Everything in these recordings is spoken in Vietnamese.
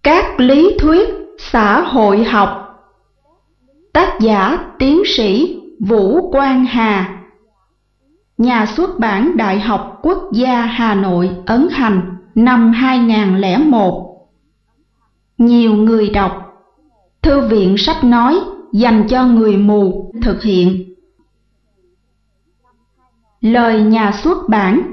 Các lý thuyết xã hội học. Tác giả tiến sĩ Vũ Quang Hà. Nhà xuất bản Đại học Quốc gia Hà Nội ấn hành năm 2001. Nhiều người đọc. Thư viện sách nói dành cho người mù thực hiện. Lời nhà xuất bản.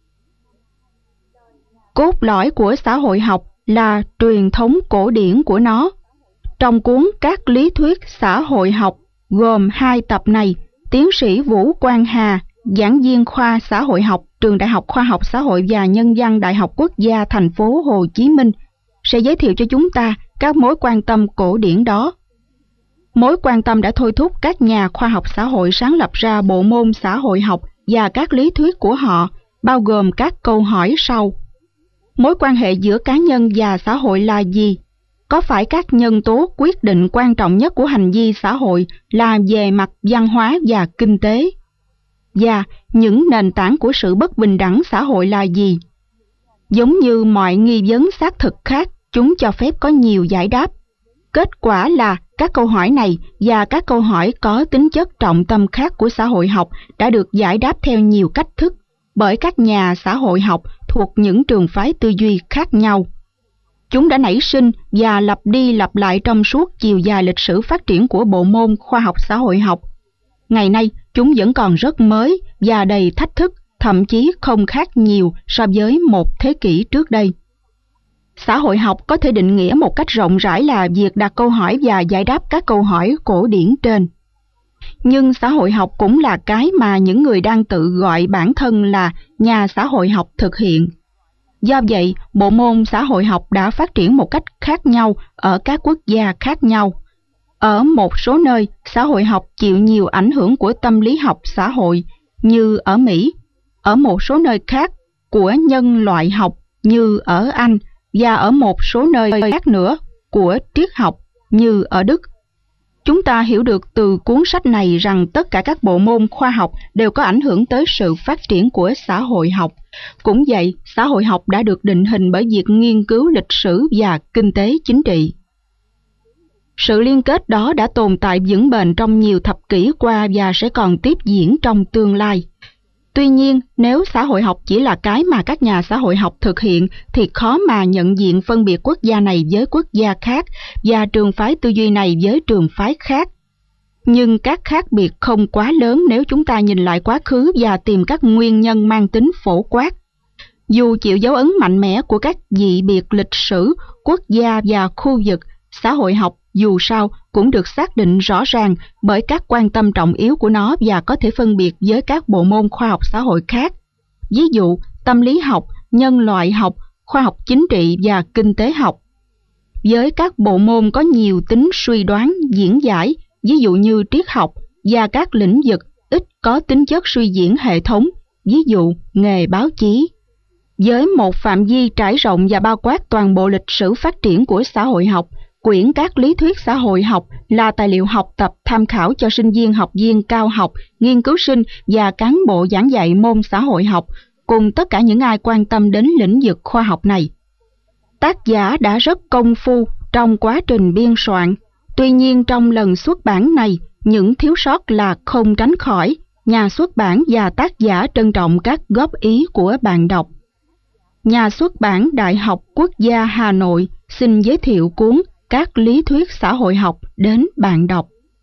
Cốt lõi của xã hội học là truyền thống cổ điển của nó. Trong cuốn Các lý thuyết xã hội học gồm 2 tập này, tiến sĩ Vũ Quang Hà, giảng viên khoa xã hội học, Trường Đại học Khoa học Xã hội và Nhân văn Đại học Quốc gia thành phố Hồ Chí Minh, sẽ giới thiệu cho chúng ta các mối quan tâm cổ điển đó. Mối quan tâm đã thôi thúc các nhà khoa học xã hội sáng lập ra bộ môn xã hội học và các lý thuyết của họ, bao gồm các câu hỏi sau. Mối quan hệ giữa cá nhân và xã hội là gì? Có phải các nhân tố quyết định quan trọng nhất của hành vi xã hội là về mặt văn hóa và kinh tế? Và những nền tảng của sự bất bình đẳng xã hội là gì? Giống như mọi nghi vấn xác thực khác, chúng cho phép có nhiều giải đáp. Kết quả là các câu hỏi này và các câu hỏi có tính chất trọng tâm khác của xã hội học đã được giải đáp theo nhiều cách thức bởi các nhà xã hội học thuộc những trường phái tư duy khác nhau. Chúng đã nảy sinh và lặp đi lặp lại trong suốt chiều dài lịch sử phát triển của bộ môn khoa học xã hội học. Ngày nay, chúng vẫn còn rất mới và đầy thách thức, thậm chí không khác nhiều so với một thế kỷ trước đây. Xã hội học có thể định nghĩa một cách rộng rãi là việc đặt câu hỏi và giải đáp các câu hỏi cổ điển trên. Nhưng xã hội học cũng là cái mà những người đang tự gọi bản thân là nhà xã hội học thực hiện. Do vậy, bộ môn xã hội học đã phát triển một cách khác nhau ở các quốc gia khác nhau. Ở một số nơi, xã hội học chịu nhiều ảnh hưởng của tâm lý học xã hội như ở Mỹ, ở một số nơi khác của nhân loại học như ở Anh và ở một số nơi khác nữa của triết học như ở Đức. Chúng ta hiểu được từ cuốn sách này rằng tất cả các bộ môn khoa học đều có ảnh hưởng tới sự phát triển của xã hội học. Cũng vậy, xã hội học đã được định hình bởi việc nghiên cứu lịch sử và kinh tế chính trị. Sự liên kết đó đã tồn tại vững bền trong nhiều thập kỷ qua và sẽ còn tiếp diễn trong tương lai. Tuy nhiên, nếu xã hội học chỉ là cái mà các nhà xã hội học thực hiện, thì khó mà nhận diện phân biệt quốc gia này với quốc gia khác và trường phái tư duy này với trường phái khác. Nhưng các khác biệt không quá lớn nếu chúng ta nhìn lại quá khứ và tìm các nguyên nhân mang tính phổ quát. Dù chịu dấu ấn mạnh mẽ của các dị biệt lịch sử, quốc gia và khu vực, xã hội học dù sao cũng được xác định rõ ràng bởi các quan tâm trọng yếu của nó và có thể phân biệt với các bộ môn khoa học xã hội khác. Ví dụ, tâm lý học, nhân loại học, khoa học chính trị và kinh tế học. Với các bộ môn có nhiều tính suy đoán, diễn giải, ví dụ như triết học, và các lĩnh vực ít có tính chất suy diễn hệ thống, ví dụ nghề báo chí. Với một phạm vi trải rộng và bao quát toàn bộ lịch sử phát triển của xã hội học, quyển Các lý thuyết xã hội học là tài liệu học tập tham khảo cho sinh viên, học viên cao học, nghiên cứu sinh và cán bộ giảng dạy môn xã hội học, cùng tất cả những ai quan tâm đến lĩnh vực khoa học này. Tác giả đã rất công phu trong quá trình biên soạn. Tuy nhiên trong lần xuất bản này, những thiếu sót là không tránh khỏi. Nhà xuất bản và tác giả trân trọng các góp ý của bạn đọc. Nhà xuất bản Đại học Quốc gia Hà Nội xin giới thiệu cuốn Các lý thuyết xã hội học đến bạn đọc.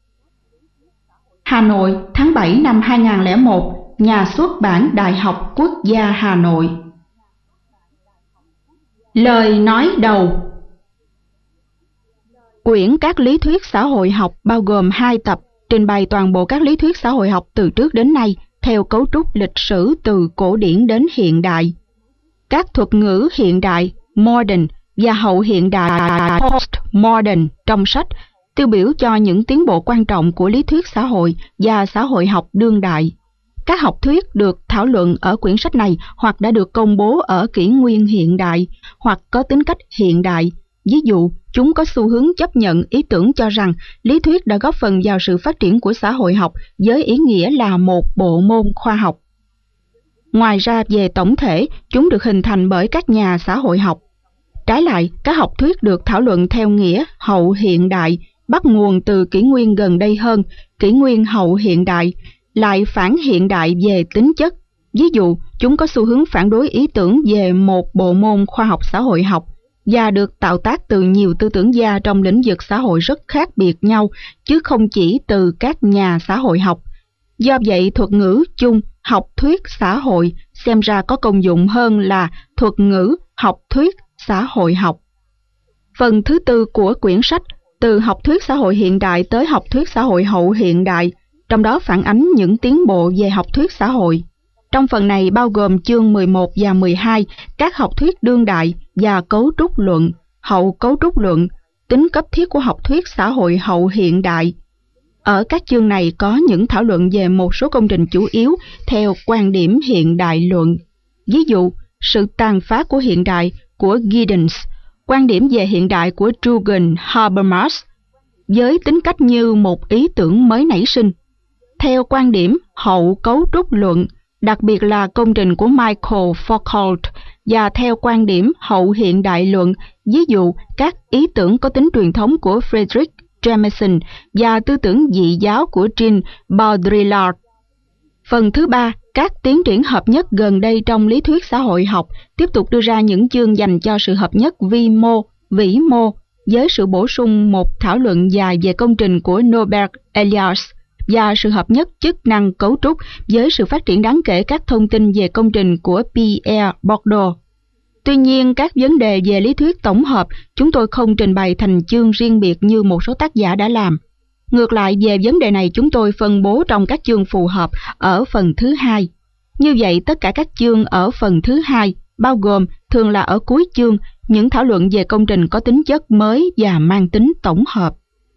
Hà Nội, tháng 7 năm 2001, Nhà xuất bản Đại học Quốc gia Hà Nội. Lời nói đầu. Quyển Các lý thuyết xã hội học bao gồm 2 tập, trình bày toàn bộ các lý thuyết xã hội học từ trước đến nay, theo cấu trúc lịch sử từ cổ điển đến hiện đại. Các thuật ngữ hiện đại, modern, và hậu hiện đại, postmodern trong sách tiêu biểu cho những tiến bộ quan trọng của lý thuyết xã hội và xã hội học đương đại. Các học thuyết được thảo luận ở quyển sách này hoặc đã được công bố ở kỷ nguyên hiện đại, hoặc có tính cách hiện đại. Ví dụ, chúng có xu hướng chấp nhận ý tưởng cho rằng lý thuyết đã góp phần vào sự phát triển của xã hội học với ý nghĩa là một bộ môn khoa học. Ngoài ra, về tổng thể, chúng được hình thành bởi các nhà xã hội học. Trái lại, các học thuyết được thảo luận theo nghĩa hậu hiện đại, bắt nguồn từ kỷ nguyên gần đây hơn, kỷ nguyên hậu hiện đại, lại phản hiện đại về tính chất. Ví dụ, chúng có xu hướng phản đối ý tưởng về một bộ môn khoa học xã hội học và được tạo tác từ nhiều tư tưởng gia trong lĩnh vực xã hội rất khác biệt nhau, chứ không chỉ từ các nhà xã hội học. Do vậy, thuật ngữ chung học thuyết xã hội xem ra có công dụng hơn là thuật ngữ học thuyết xã hội học. Phần thứ tư của quyển sách, từ học thuyết xã hội hiện đại tới học thuyết xã hội hậu hiện đại, trong đó phản ánh những tiến bộ về học thuyết xã hội. Trong phần này bao gồm chương 11 và 12, các học thuyết đương đại và cấu trúc luận, hậu cấu trúc luận, tính cấp thiết của học thuyết xã hội hậu hiện đại. Ở các chương này có những thảo luận về một số công trình chủ yếu theo quan điểm hiện đại luận. Ví dụ, sự tàn phá của hiện đại của Giddens, quan điểm về hiện đại của Jürgen Habermas, với tính cách như một ý tưởng mới nảy sinh. Theo quan điểm hậu cấu trúc luận, đặc biệt là công trình của Michael Foucault, và theo quan điểm hậu hiện đại luận, ví dụ các ý tưởng có tính truyền thống của Friedrich Jameson và tư tưởng dị giáo của Jean Baudrillard. Phần thứ ba, các tiến triển hợp nhất gần đây trong lý thuyết xã hội học, tiếp tục đưa ra những chương dành cho sự hợp nhất vi mô, vĩ mô, với sự bổ sung một thảo luận dài về công trình của Norbert Elias, và sự hợp nhất chức năng cấu trúc với sự phát triển đáng kể các thông tin về công trình của Pierre Bourdieu. Tuy nhiên, các vấn đề về lý thuyết tổng hợp chúng tôi không trình bày thành chương riêng biệt như một số tác giả đã làm. Ngược lại, về vấn đề này chúng tôi phân bố trong các chương phù hợp ở phần thứ hai. Như vậy, tất cả các chương ở phần thứ hai, bao gồm thường là ở cuối chương, những thảo luận về công trình có tính chất mới và mang tính tổng hợp.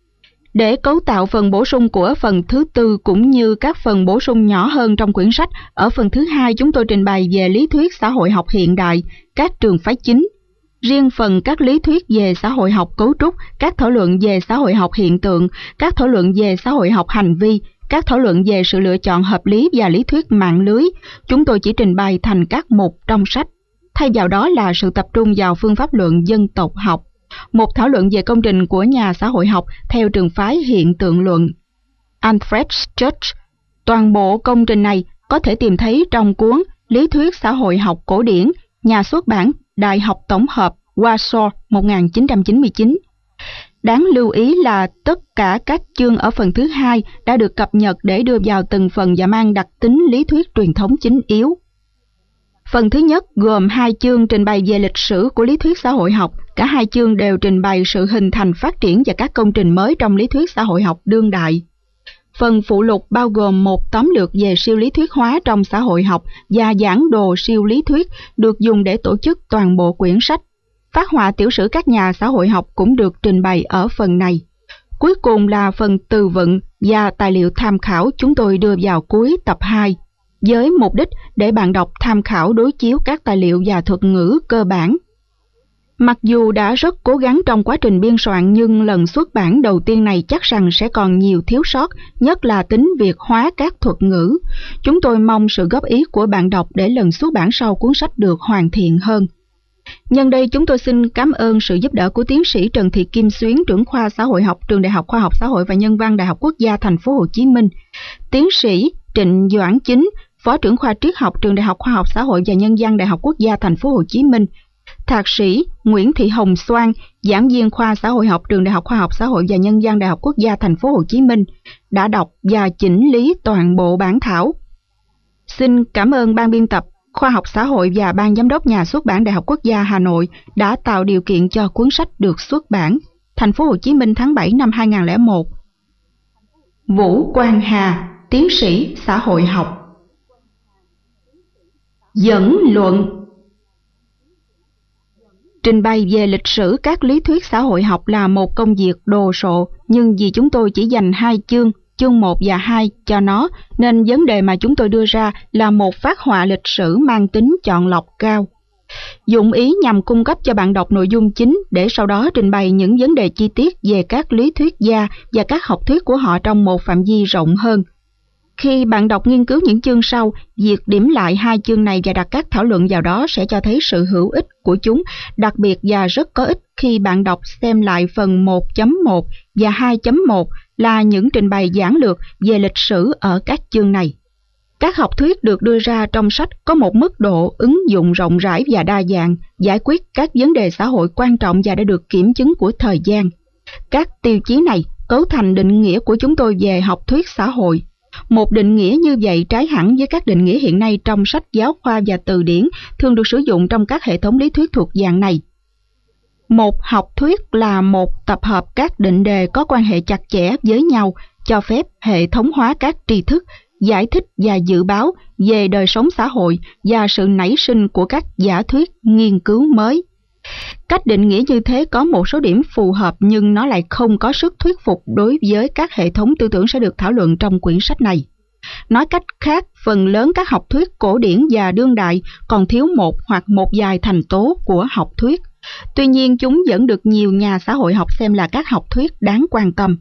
Để cấu tạo phần bổ sung của phần thứ tư cũng như các phần bổ sung nhỏ hơn trong quyển sách, ở phần thứ hai chúng tôi trình bày về lý thuyết xã hội học hiện đại, các trường phái chính. Riêng phần các lý thuyết về xã hội học cấu trúc, các thảo luận về xã hội học hiện tượng, các thảo luận về xã hội học hành vi, các thảo luận về sự lựa chọn hợp lý và lý thuyết mạng lưới, chúng tôi chỉ trình bày thành các mục trong sách. Thay vào đó là sự tập trung vào phương pháp luận dân tộc học, một thảo luận về công trình của nhà xã hội học theo trường phái hiện tượng luận. Alfred Church. Toàn bộ công trình này có thể tìm thấy trong cuốn Lý thuyết xã hội học cổ điển, nhà xuất bản Đại học Tổng hợp Warsaw 1999. Đáng lưu ý là tất cả các chương ở phần thứ hai đã được cập nhật để đưa vào từng phần và mang đặc tính lý thuyết truyền thống chính yếu. Phần thứ nhất gồm 2 chương trình bày về lịch sử của lý thuyết xã hội học. Cả 2 chương đều trình bày sự hình thành, phát triển và các công trình mới trong lý thuyết xã hội học đương đại. Phần phụ lục bao gồm một tóm lược về siêu lý thuyết hóa trong xã hội học và giảng đồ siêu lý thuyết được dùng để tổ chức toàn bộ quyển sách. Phác họa tiểu sử các nhà xã hội học cũng được trình bày ở phần này. Cuối cùng là phần từ vựng và tài liệu tham khảo chúng tôi đưa vào cuối tập 2, với mục đích để bạn đọc tham khảo đối chiếu các tài liệu và thuật ngữ cơ bản. Mặc dù đã rất cố gắng trong quá trình biên soạn nhưng lần xuất bản đầu tiên này chắc rằng sẽ còn nhiều thiếu sót, nhất là tính việt hóa các thuật ngữ. Chúng tôi mong sự góp ý của bạn đọc để lần xuất bản sau cuốn sách được hoàn thiện hơn. Nhân đây chúng tôi xin cảm ơn sự giúp đỡ của tiến sĩ Trần Thị Kim Xuyến, trưởng khoa xã hội học Trường Đại học Khoa học Xã hội và Nhân văn Đại học Quốc gia Thành phố Hồ Chí Minh, tiến sĩ Trịnh Doãn Chính, phó trưởng khoa triết học Trường Đại học Khoa học Xã hội và Nhân văn Đại học Quốc gia Thành phố Hồ Chí Minh, thạc sĩ Nguyễn Thị Hồng Xoan, giảng viên khoa xã hội học Trường Đại học Khoa học Xã hội và Nhân văn Đại học Quốc gia Thành phố Hồ Chí Minh, đã đọc và chỉnh lý toàn bộ bản thảo. Xin cảm ơn ban biên tập Khoa học Xã hội và ban giám đốc Nhà xuất bản Đại học Quốc gia Hà Nội đã tạo điều kiện cho cuốn sách được xuất bản. Thành phố Hồ Chí Minh, tháng 7 năm 2001. Vũ Quang Hà, tiến sĩ xã hội học. Dẫn luận. Trình bày về lịch sử các lý thuyết xã hội học là một công việc đồ sộ, nhưng vì chúng tôi chỉ dành 2 chương 1 và 2 cho nó, nên vấn đề mà chúng tôi đưa ra là một phác họa lịch sử mang tính chọn lọc cao. Dụng ý nhằm cung cấp cho bạn đọc nội dung chính để sau đó trình bày những vấn đề chi tiết về các lý thuyết gia và các học thuyết của họ trong một phạm vi rộng hơn. Khi bạn đọc nghiên cứu những chương sau, việc điểm lại hai chương này và đặt các thảo luận vào đó sẽ cho thấy sự hữu ích của chúng, đặc biệt và rất có ích khi bạn đọc xem lại phần 1.1 và 2.1 là những trình bày giản lược về lịch sử ở các chương này. Các học thuyết được đưa ra trong sách có một mức độ ứng dụng rộng rãi và đa dạng, giải quyết các vấn đề xã hội quan trọng và đã được kiểm chứng của thời gian. Các tiêu chí này cấu thành định nghĩa của chúng tôi về học thuyết xã hội. Một định nghĩa như vậy trái hẳn với các định nghĩa hiện nay trong sách giáo khoa và từ điển thường được sử dụng trong các hệ thống lý thuyết thuộc dạng này. Một học thuyết là một tập hợp các định đề có quan hệ chặt chẽ với nhau, cho phép hệ thống hóa các tri thức, giải thích và dự báo về đời sống xã hội và sự nảy sinh của các giả thuyết nghiên cứu mới. Cách định nghĩa như thế có một số điểm phù hợp nhưng nó lại không có sức thuyết phục đối với các hệ thống tư tưởng sẽ được thảo luận trong quyển sách này. Nói cách khác, phần lớn các học thuyết cổ điển và đương đại còn thiếu một hoặc một vài thành tố của học thuyết. Tuy nhiên, chúng vẫn được nhiều nhà xã hội học xem là các học thuyết đáng quan tâm.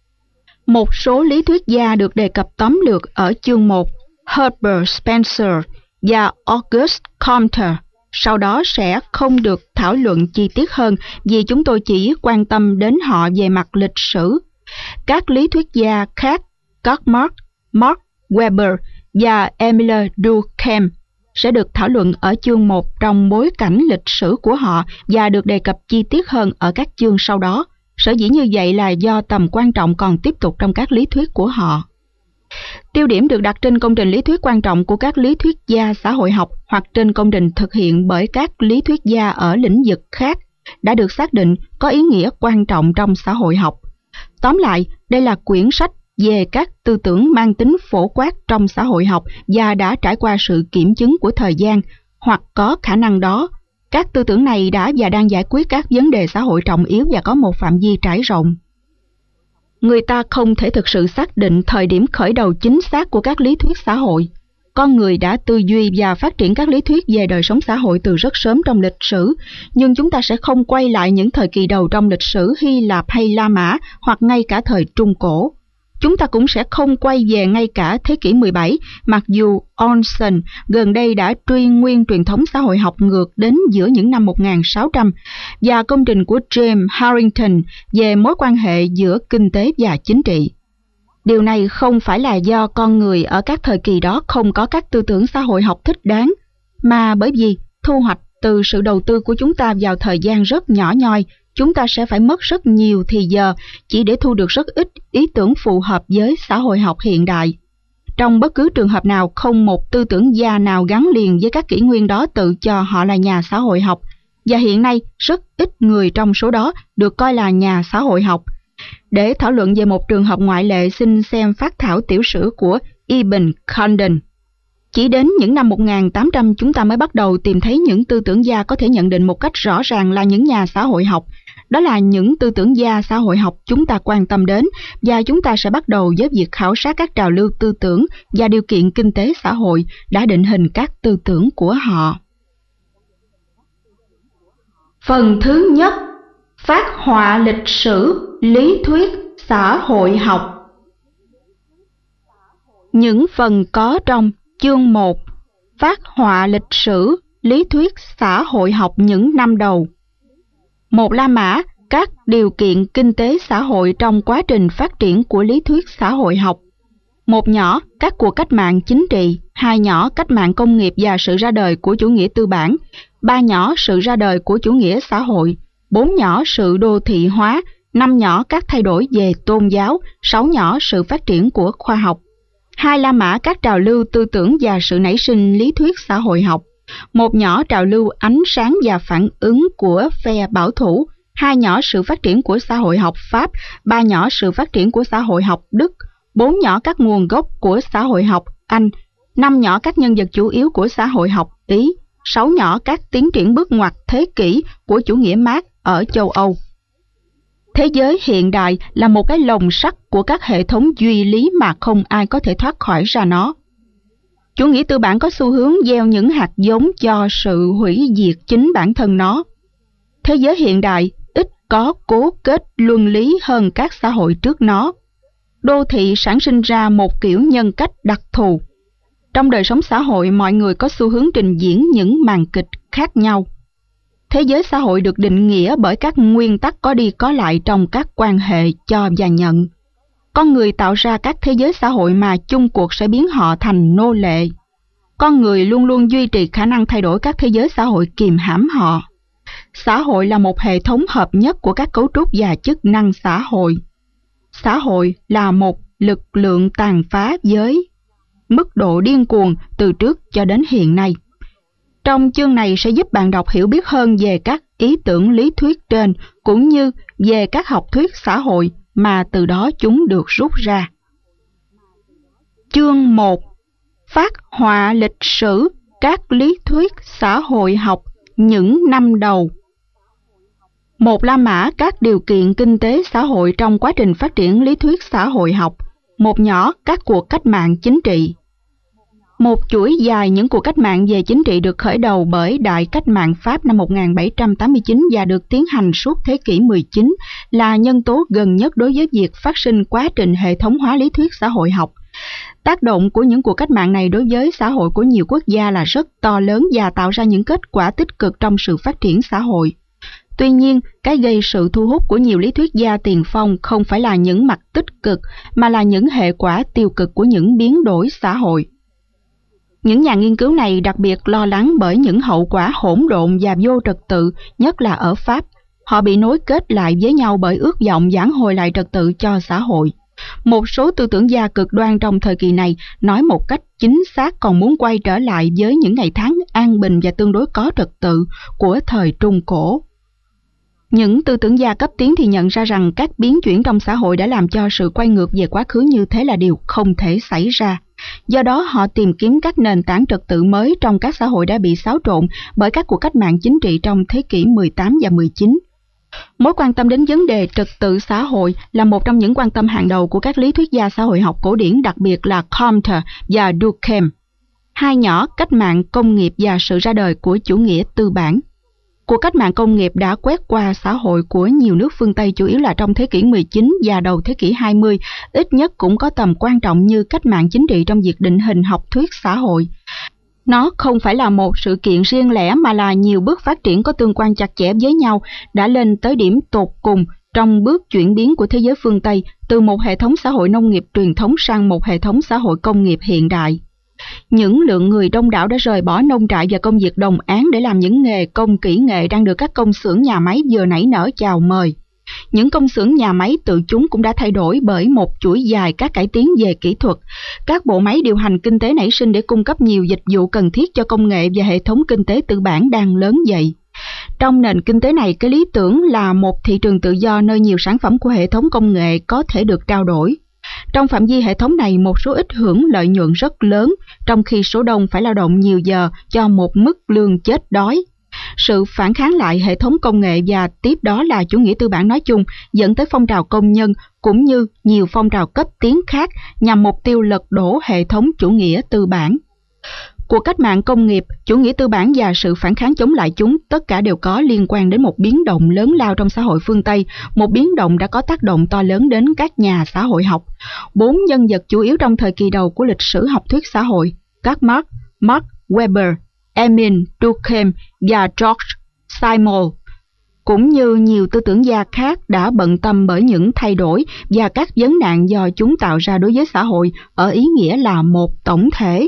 Một số lý thuyết gia được đề cập tóm lược ở chương 1, Herbert Spencer và Auguste Comte, sau đó sẽ không được thảo luận chi tiết hơn vì chúng tôi chỉ quan tâm đến họ về mặt lịch sử. Các lý thuyết gia khác, Karl Marx, Max Weber và Emile Durkheim sẽ được thảo luận ở chương 1 trong bối cảnh lịch sử của họ và được đề cập chi tiết hơn ở các chương sau đó. Sở dĩ như vậy là do tầm quan trọng còn tiếp tục trong các lý thuyết của họ. Tiêu điểm được đặt trên công trình lý thuyết quan trọng của các lý thuyết gia xã hội học hoặc trên công trình thực hiện bởi các lý thuyết gia ở lĩnh vực khác đã được xác định có ý nghĩa quan trọng trong xã hội học. Tóm lại, đây là quyển sách về các tư tưởng mang tính phổ quát trong xã hội học và đã trải qua sự kiểm chứng của thời gian, hoặc có khả năng đó. Các tư tưởng này đã và đang giải quyết các vấn đề xã hội trọng yếu và có một phạm vi trải rộng. Người ta không thể thực sự xác định thời điểm khởi đầu chính xác của các lý thuyết xã hội. Con người đã tư duy và phát triển các lý thuyết về đời sống xã hội từ rất sớm trong lịch sử, nhưng chúng ta sẽ không quay lại những thời kỳ đầu trong lịch sử Hy Lạp hay La Mã hoặc ngay cả thời Trung Cổ. Chúng ta cũng sẽ không quay về ngay cả thế kỷ 17, mặc dù Olson gần đây đã truy nguyên truyền thống xã hội học ngược đến giữa những năm 1600 và công trình của James Harrington về mối quan hệ giữa kinh tế và chính trị. Điều này không phải là do con người ở các thời kỳ đó không có các tư tưởng xã hội học thích đáng, mà bởi vì thu hoạch từ sự đầu tư của chúng ta vào thời gian rất nhỏ nhoi, chúng ta sẽ phải mất rất nhiều thì giờ chỉ để thu được rất ít ý tưởng phù hợp với xã hội học hiện đại. Trong bất cứ trường hợp nào, không một tư tưởng gia nào gắn liền với các kỷ nguyên đó tự cho họ là nhà xã hội học, và hiện nay rất ít người trong số đó được coi là nhà xã hội học. Để thảo luận về một trường hợp ngoại lệ, xin xem phác thảo tiểu sử của Ibn Khaldun. Chỉ đến những năm 1800 chúng ta mới bắt đầu tìm thấy những tư tưởng gia có thể nhận định một cách rõ ràng là những nhà xã hội học. Đó là những tư tưởng gia xã hội học chúng ta quan tâm đến, và chúng ta sẽ bắt đầu với việc khảo sát các trào lưu tư tưởng và điều kiện kinh tế xã hội đã định hình các tư tưởng của họ. Phần thứ nhất, phác họa lịch sử, lý thuyết xã hội học. Những phần có trong chương 1, phác họa lịch sử, lý thuyết xã hội học những năm đầu. 1 La Mã, các điều kiện kinh tế xã hội trong quá trình phát triển của lý thuyết xã hội học. 1 nhỏ, các cuộc cách mạng chính trị. 2 nhỏ, cách mạng công nghiệp và sự ra đời của chủ nghĩa tư bản. 3 nhỏ, sự ra đời của chủ nghĩa xã hội. 4 nhỏ, sự đô thị hóa. 5 nhỏ, các thay đổi về tôn giáo. 6 nhỏ, sự phát triển của khoa học. 2 La Mã, các trào lưu tư tưởng và sự nảy sinh lý thuyết xã hội học. 1 nhỏ, trào lưu ánh sáng và phản ứng của phe bảo thủ. 2 nhỏ, sự phát triển của xã hội học Pháp. 3 nhỏ, sự phát triển của xã hội học Đức. 4 nhỏ, các nguồn gốc của xã hội học Anh. 5 nhỏ, các nhân vật chủ yếu của xã hội học Ý. 6 nhỏ, các tiến triển bước ngoặt thế kỷ của chủ nghĩa Mác ở châu Âu. Thế giới hiện đại là một cái lồng sắt của các hệ thống duy lý mà không ai có thể thoát khỏi ra nó. Chủ nghĩa tư bản có xu hướng gieo những hạt giống cho sự hủy diệt chính bản thân nó. Thế giới hiện đại ít có cố kết luân lý hơn các xã hội trước nó. Đô thị sản sinh ra một kiểu nhân cách đặc thù. Trong đời sống xã hội, mọi người có xu hướng trình diễn những màn kịch khác nhau. Thế giới xã hội được định nghĩa bởi các nguyên tắc có đi có lại trong các quan hệ cho và nhận. Con người tạo ra các thế giới xã hội mà chung cuộc sẽ biến họ thành nô lệ. Con người luôn luôn duy trì khả năng thay đổi các thế giới xã hội kìm hãm họ. Xã hội là một hệ thống hợp nhất của các cấu trúc và chức năng xã hội. Xã hội là một lực lượng tàn phá với mức độ điên cuồng từ trước cho đến hiện nay. Trong chương này sẽ giúp bạn đọc hiểu biết hơn về các ý tưởng lý thuyết trên, cũng như về các học thuyết xã hội mà từ đó chúng được rút ra. Chương 1. Phác họa lịch sử các lý thuyết xã hội học những năm đầu. 1. La mã các điều kiện kinh tế xã hội trong quá trình phát triển lý thuyết xã hội học. 1. Nhỏ các cuộc cách mạng chính trị. Một chuỗi dài những cuộc cách mạng về chính trị được khởi đầu bởi Đại cách mạng Pháp năm 1789 và được tiến hành suốt thế kỷ 19 là nhân tố gần nhất đối với việc phát sinh quá trình hệ thống hóa lý thuyết xã hội học. Tác động của những cuộc cách mạng này đối với xã hội của nhiều quốc gia là rất to lớn và tạo ra những kết quả tích cực trong sự phát triển xã hội. Tuy nhiên, cái gây sự thu hút của nhiều lý thuyết gia tiền phong không phải là những mặt tích cực, mà là những hệ quả tiêu cực của những biến đổi xã hội. Những nhà nghiên cứu này đặc biệt lo lắng bởi những hậu quả hỗn độn và vô trật tự, nhất là ở Pháp. Họ bị nối kết lại với nhau bởi ước vọng vãn hồi lại trật tự cho xã hội. Một số tư tưởng gia cực đoan trong thời kỳ này nói một cách chính xác còn muốn quay trở lại với những ngày tháng an bình và tương đối có trật tự của thời Trung Cổ. Những tư tưởng gia cấp tiến thì nhận ra rằng các biến chuyển trong xã hội đã làm cho sự quay ngược về quá khứ như thế là điều không thể xảy ra. Do đó họ tìm kiếm các nền tảng trật tự mới trong các xã hội đã bị xáo trộn bởi các cuộc cách mạng chính trị trong thế kỷ 18 và 19. Mối quan tâm đến vấn đề trật tự xã hội là một trong những quan tâm hàng đầu của các lý thuyết gia xã hội học cổ điển, đặc biệt là Comte và Durkheim. Hai nhỏ cách mạng công nghiệp và sự ra đời của chủ nghĩa tư bản. Cuộc cách mạng công nghiệp đã quét qua xã hội của nhiều nước phương Tây, chủ yếu là trong thế kỷ 19 và đầu thế kỷ 20, ít nhất cũng có tầm quan trọng như cách mạng chính trị trong việc định hình học thuyết xã hội. Nó không phải là một sự kiện riêng lẻ mà là nhiều bước phát triển có tương quan chặt chẽ với nhau đã lên tới điểm tột cùng trong bước chuyển biến của thế giới phương Tây từ một hệ thống xã hội nông nghiệp truyền thống sang một hệ thống xã hội công nghiệp hiện đại. Những lượng người đông đảo đã rời bỏ nông trại và công việc đồng áng để làm những nghề công kỹ nghệ đang được các công xưởng nhà máy vừa nảy nở chào mời. Những công xưởng nhà máy tự chúng cũng đã thay đổi bởi một chuỗi dài các cải tiến về kỹ thuật. Các bộ máy điều hành kinh tế nảy sinh để cung cấp nhiều dịch vụ cần thiết cho công nghệ và hệ thống kinh tế tư bản đang lớn dậy. Trong nền kinh tế này, cái lý tưởng là một thị trường tự do nơi nhiều sản phẩm của hệ thống công nghệ có thể được trao đổi. Trong phạm vi hệ thống này, một số ít hưởng lợi nhuận rất lớn, trong khi số đông phải lao động nhiều giờ cho một mức lương chết đói. Sự phản kháng lại hệ thống công nghệ và tiếp đó là chủ nghĩa tư bản nói chung dẫn tới phong trào công nhân cũng như nhiều phong trào cấp tiến khác nhằm mục tiêu lật đổ hệ thống chủ nghĩa tư bản. Cuộc cách mạng công nghiệp, chủ nghĩa tư bản và sự phản kháng chống lại chúng tất cả đều có liên quan đến một biến động lớn lao trong xã hội phương Tây, một biến động đã có tác động to lớn đến các nhà xã hội học. 4 nhân vật chủ yếu trong thời kỳ đầu của lịch sử học thuyết xã hội, các Max Weber, Emile Durkheim và George Simmel, cũng như nhiều tư tưởng gia khác đã bận tâm bởi những thay đổi và các vấn nạn do chúng tạo ra đối với xã hội ở ý nghĩa là một tổng thể.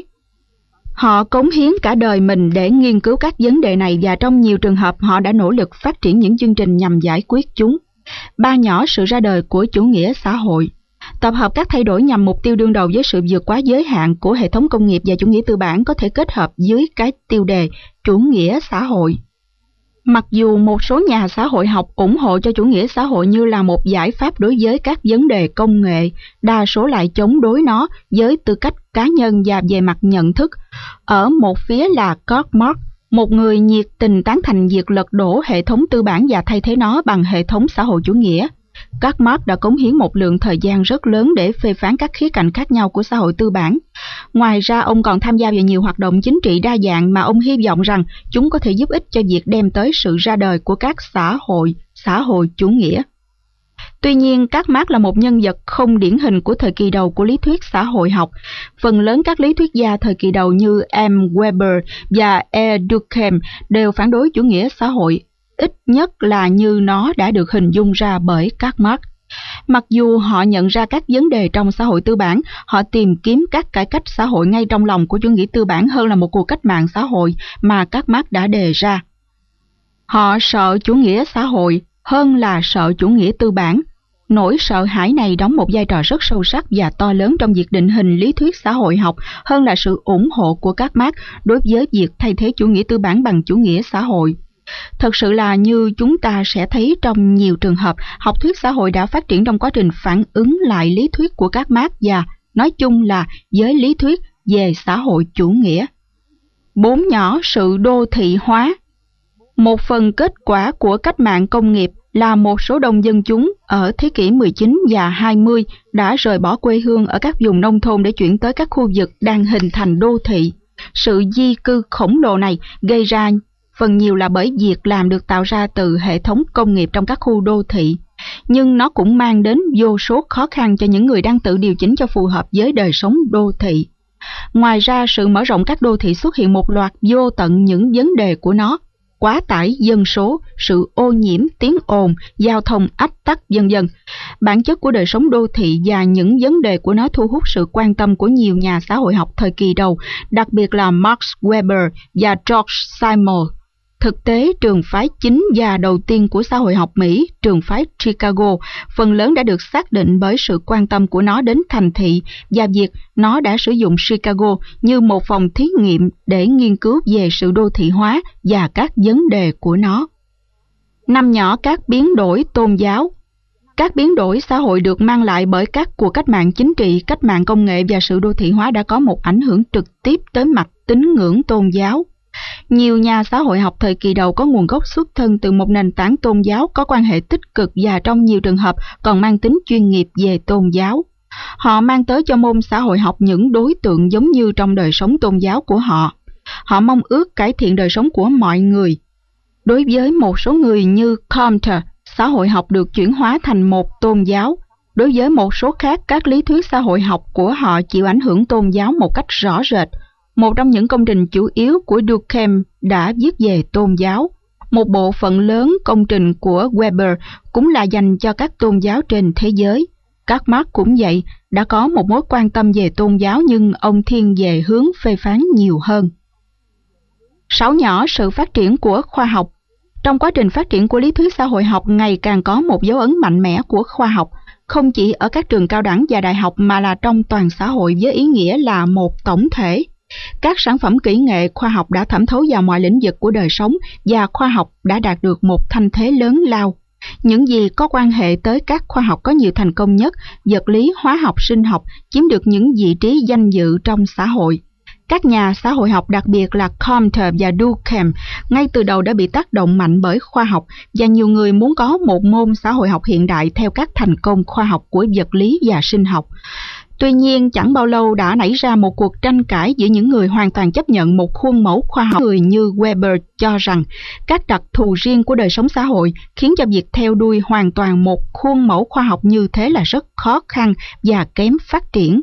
Họ cống hiến cả đời mình để nghiên cứu các vấn đề này và trong nhiều trường hợp họ đã nỗ lực phát triển những chương trình nhằm giải quyết chúng. 3 nhỏ sự ra đời của chủ nghĩa xã hội. Tập hợp các thay đổi nhằm mục tiêu đương đầu với sự vượt quá giới hạn của hệ thống công nghiệp và chủ nghĩa tư bản có thể kết hợp dưới cái tiêu đề chủ nghĩa xã hội. Mặc dù một số nhà xã hội học ủng hộ cho chủ nghĩa xã hội như là một giải pháp đối với các vấn đề công nghệ, đa số lại chống đối nó với tư cách cá nhân và về mặt nhận thức. Ở một phía là Karl Marx, một người nhiệt tình tán thành việc lật đổ hệ thống tư bản và thay thế nó bằng hệ thống xã hội chủ nghĩa. Karl Marx đã cống hiến một lượng thời gian rất lớn để phê phán các khía cạnh khác nhau của xã hội tư bản. Ngoài ra, ông còn tham gia vào nhiều hoạt động chính trị đa dạng mà ông hy vọng rằng chúng có thể giúp ích cho việc đem tới sự ra đời của các xã hội chủ nghĩa. Tuy nhiên, Karl Marx là một nhân vật không điển hình của thời kỳ đầu của lý thuyết xã hội học. Phần lớn các lý thuyết gia thời kỳ đầu như M. Weber và E. Durkheim đều phản đối chủ nghĩa xã hội, ít nhất là như nó đã được hình dung ra bởi Karl Marx. Mặc dù họ nhận ra các vấn đề trong xã hội tư bản, họ tìm kiếm các cải cách xã hội ngay trong lòng của chủ nghĩa tư bản hơn là một cuộc cách mạng xã hội mà Karl Marx đã đề ra. Họ sợ chủ nghĩa xã hội hơn là sợ chủ nghĩa tư bản. Nỗi sợ hãi này đóng một vai trò rất sâu sắc và to lớn trong việc định hình lý thuyết xã hội học hơn là sự ủng hộ của Karl Marx đối với việc thay thế chủ nghĩa tư bản bằng chủ nghĩa xã hội. Thật sự là như chúng ta sẽ thấy trong nhiều trường hợp, học thuyết xã hội đã phát triển trong quá trình phản ứng lại lý thuyết của Karl Marx và nói chung là với lý thuyết về xã hội chủ nghĩa. 4 nhỏ sự đô thị hóa. Một phần kết quả của cách mạng công nghiệp là một số đông dân chúng ở thế kỷ 19 và 20 đã rời bỏ quê hương ở các vùng nông thôn để chuyển tới các khu vực đang hình thành đô thị. Sự di cư khổng lồ này gây ra phần nhiều là bởi việc làm được tạo ra từ hệ thống công nghiệp trong các khu đô thị, nhưng nó cũng mang đến vô số khó khăn cho những người đang tự điều chỉnh cho phù hợp với đời sống đô thị. Ngoài ra, sự mở rộng các đô thị xuất hiện một loạt vô tận những vấn đề của nó: quá tải dân số, sự ô nhiễm, tiếng ồn, giao thông ách tắc, vân vân. Bản chất của đời sống đô thị và những vấn đề của nó thu hút sự quan tâm của nhiều nhà xã hội học thời kỳ đầu, đặc biệt là Max Weber và George Simmel. Thực tế, trường phái chính và đầu tiên của xã hội học Mỹ, trường phái Chicago, phần lớn đã được xác định bởi sự quan tâm của nó đến thành thị và việc nó đã sử dụng Chicago như một phòng thí nghiệm để nghiên cứu về sự đô thị hóa và các vấn đề của nó. 5 nhỏ các biến đổi tôn giáo. Các biến đổi xã hội được mang lại bởi các cuộc cách mạng chính trị, cách mạng công nghệ và sự đô thị hóa đã có một ảnh hưởng trực tiếp tới mặt tín ngưỡng tôn giáo. Nhiều nhà xã hội học thời kỳ đầu có nguồn gốc xuất thân từ một nền tảng tôn giáo có quan hệ tích cực và trong nhiều trường hợp còn mang tính chuyên nghiệp về tôn giáo. Họ mang tới cho môn xã hội học những đối tượng giống như trong đời sống tôn giáo của họ. Họ mong ước cải thiện đời sống của mọi người. Đối với một số người như Comte, xã hội học được chuyển hóa thành một tôn giáo. Đối với một số khác, các lý thuyết xã hội học của họ chịu ảnh hưởng tôn giáo một cách rõ rệt. Một trong những công trình chủ yếu của Durkheim đã viết về tôn giáo. Một bộ phận lớn công trình của Weber cũng là dành cho các tôn giáo trên thế giới. Karl Marx cũng vậy, đã có một mối quan tâm về tôn giáo nhưng ông thiên về hướng phê phán nhiều hơn. 6 nhỏ sự phát triển của khoa học. Trong quá trình phát triển của lý thuyết xã hội học ngày càng có một dấu ấn mạnh mẽ của khoa học, không chỉ ở các trường cao đẳng và đại học mà là trong toàn xã hội với ý nghĩa là một tổng thể. Các sản phẩm kỹ nghệ khoa học đã thẩm thấu vào mọi lĩnh vực của đời sống và khoa học đã đạt được một thanh thế lớn lao. Những gì có quan hệ tới các khoa học có nhiều thành công nhất, vật lý, hóa học, sinh học, chiếm được những vị trí danh dự trong xã hội. Các nhà xã hội học, đặc biệt là Comte và Durkheim, ngay từ đầu đã bị tác động mạnh bởi khoa học và nhiều người muốn có một môn xã hội học hiện đại theo các thành công khoa học của vật lý và sinh học. Tuy nhiên, chẳng bao lâu đã nảy ra một cuộc tranh cãi giữa những người hoàn toàn chấp nhận một khuôn mẫu khoa học. Người như Weber cho rằng các đặc thù riêng của đời sống xã hội khiến cho việc theo đuôi hoàn toàn một khuôn mẫu khoa học như thế là rất khó khăn và kém phát triển.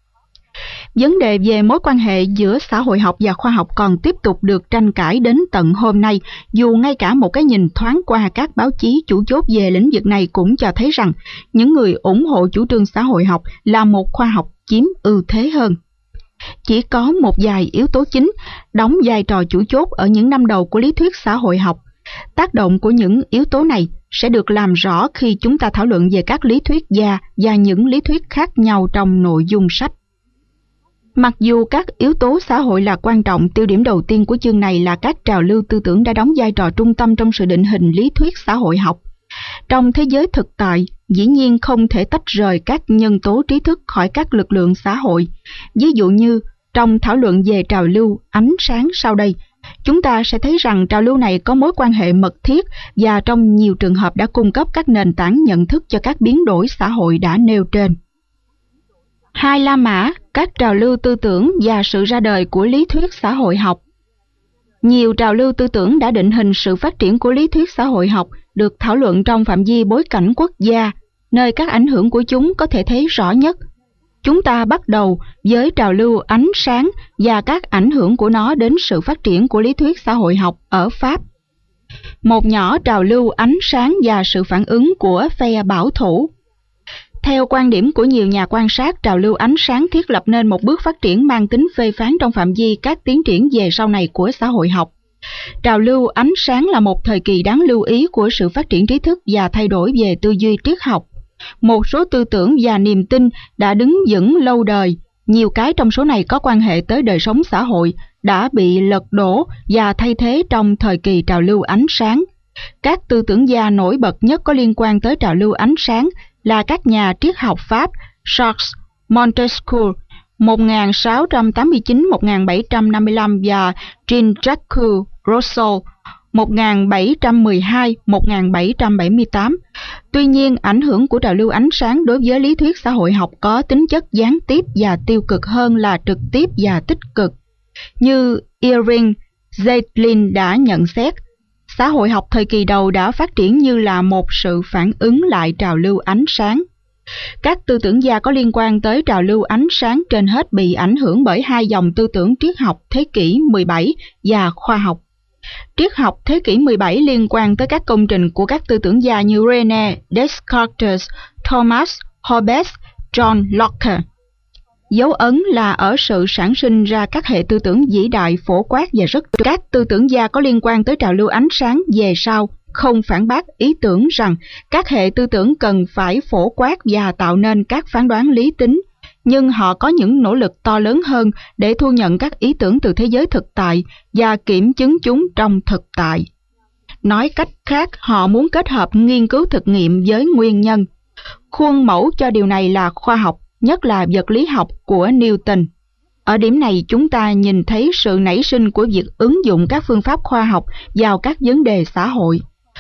Vấn đề về mối quan hệ giữa xã hội học và khoa học còn tiếp tục được tranh cãi đến tận hôm nay, dù ngay cả một cái nhìn thoáng qua các báo chí chủ chốt về lĩnh vực này cũng cho thấy rằng những người ủng hộ chủ trương xã hội học là một khoa học chiếm ưu thế hơn. Chỉ có một vài yếu tố chính đóng vai trò chủ chốt ở những năm đầu của lý thuyết xã hội học. Tác động của những yếu tố này sẽ được làm rõ khi chúng ta thảo luận về các lý thuyết gia và những lý thuyết khác nhau trong nội dung sách. Mặc dù các yếu tố xã hội là quan trọng, tiêu điểm đầu tiên của chương này là các trào lưu tư tưởng đã đóng vai trò trung tâm trong sự định hình lý thuyết xã hội học. Trong thế giới thực tại, dĩ nhiên không thể tách rời các nhân tố trí thức khỏi các lực lượng xã hội. Ví dụ như trong thảo luận về trào lưu ánh sáng sau đây, chúng ta sẽ thấy rằng trào lưu này có mối quan hệ mật thiết và trong nhiều trường hợp đã cung cấp các nền tảng nhận thức cho các biến đổi xã hội đã nêu trên. 2. La Mã, các trào lưu tư tưởng và sự ra đời của lý thuyết xã hội học. Nhiều trào lưu tư tưởng đã định hình sự phát triển của lý thuyết xã hội học được thảo luận trong phạm vi bối cảnh quốc gia, nơi các ảnh hưởng của chúng có thể thấy rõ nhất. Chúng ta bắt đầu với trào lưu ánh sáng và các ảnh hưởng của nó đến sự phát triển của lý thuyết xã hội học ở Pháp. Một nhỏ trào lưu ánh sáng và sự phản ứng của phe bảo thủ. Theo quan điểm của nhiều nhà quan sát, trào lưu ánh sáng thiết lập nên một bước phát triển mang tính phê phán trong phạm vi các tiến triển về sau này của xã hội học. Trào lưu ánh sáng là một thời kỳ đáng lưu ý của sự phát triển trí thức và thay đổi về tư duy triết học. Một số tư tưởng và niềm tin đã đứng vững lâu đời, nhiều cái trong số này có quan hệ tới đời sống xã hội, đã bị lật đổ và thay thế trong thời kỳ trào lưu ánh sáng. Các tư tưởng gia nổi bật nhất có liên quan tới trào lưu ánh sáng là các nhà triết học Pháp Charles Montesquieu 1689-1755 và Jean-Jacques Rousseau 1712-1778. Tuy nhiên, ảnh hưởng của trào lưu ánh sáng đối với lý thuyết xã hội học có tính chất gián tiếp và tiêu cực hơn là trực tiếp và tích cực. Như Irving Yalom đã nhận xét, xã hội học thời kỳ đầu đã phát triển như là một sự phản ứng lại trào lưu ánh sáng. Các tư tưởng gia có liên quan tới trào lưu ánh sáng trên hết bị ảnh hưởng bởi hai dòng tư tưởng triết học thế kỷ 17 và khoa học. Triết học thế kỷ 17 liên quan tới các công trình của các tư tưởng gia như René Descartes, Thomas Hobbes, John Locke. Dấu ấn là ở sự sản sinh ra các hệ tư tưởng vĩ đại phổ quát và rất các tư tưởng gia có liên quan tới trào lưu ánh sáng về sau không phản bác ý tưởng rằng các hệ tư tưởng cần phải phổ quát và tạo nên các phán đoán lý tính, nhưng họ có những nỗ lực to lớn hơn để thu nhận các ý tưởng từ thế giới thực tại và kiểm chứng chúng trong thực tại. Nói cách khác, họ muốn kết hợp nghiên cứu thực nghiệm với nguyên nhân. Khuôn mẫu cho điều này là khoa học, nhất là vật lý học của Newton. Ở điểm này chúng ta nhìn thấy sự nảy sinh của việc ứng dụng các phương pháp khoa học vào các vấn đề xã hội.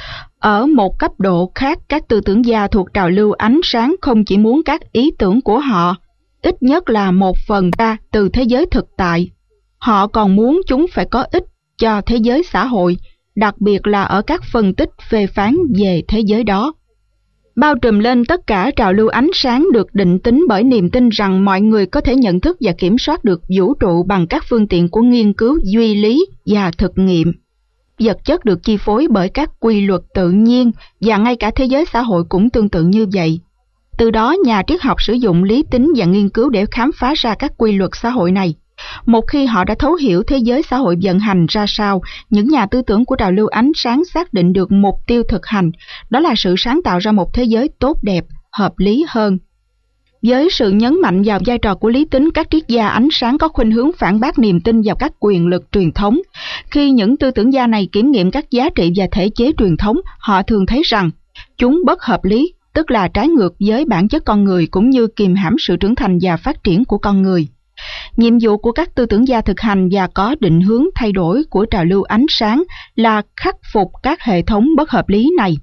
Ở một cấp độ khác, các tư tưởng gia thuộc trào lưu ánh sáng không chỉ muốn các ý tưởng của họ ít nhất là một phần ra từ thế giới thực tại, họ còn muốn chúng phải có ích cho thế giới xã hội, đặc biệt là ở các phân tích phê phán về thế giới đó. Bao trùm lên tất cả trào lưu ánh sáng được định tính bởi niềm tin rằng mọi người có thể nhận thức và kiểm soát được vũ trụ bằng các phương tiện của nghiên cứu duy lý và thực nghiệm. Vật chất được chi phối bởi các quy luật tự nhiên và ngay cả thế giới xã hội cũng tương tự như vậy. Từ đó, nhà triết học sử dụng lý tính và nghiên cứu để khám phá ra các quy luật xã hội này. Một khi họ đã thấu hiểu thế giới xã hội vận hành ra sao, những nhà tư tưởng của trào lưu ánh sáng xác định được mục tiêu thực hành, đó là sự sáng tạo ra một thế giới tốt đẹp, hợp lý hơn. Với sự nhấn mạnh vào vai trò của lý tính, các triết gia ánh sáng có khuynh hướng phản bác niềm tin vào các quyền lực truyền thống. Khi những tư tưởng gia này kiểm nghiệm các giá trị và thể chế truyền thống, họ thường thấy rằng chúng bất hợp lý, tức là trái ngược với bản chất con người cũng như kìm hãm sự trưởng thành và phát triển của con người. Nhiệm vụ của các tư tưởng gia thực hành và có định hướng thay đổi của trào lưu ánh sáng là khắc phục các hệ thống bất hợp lý này.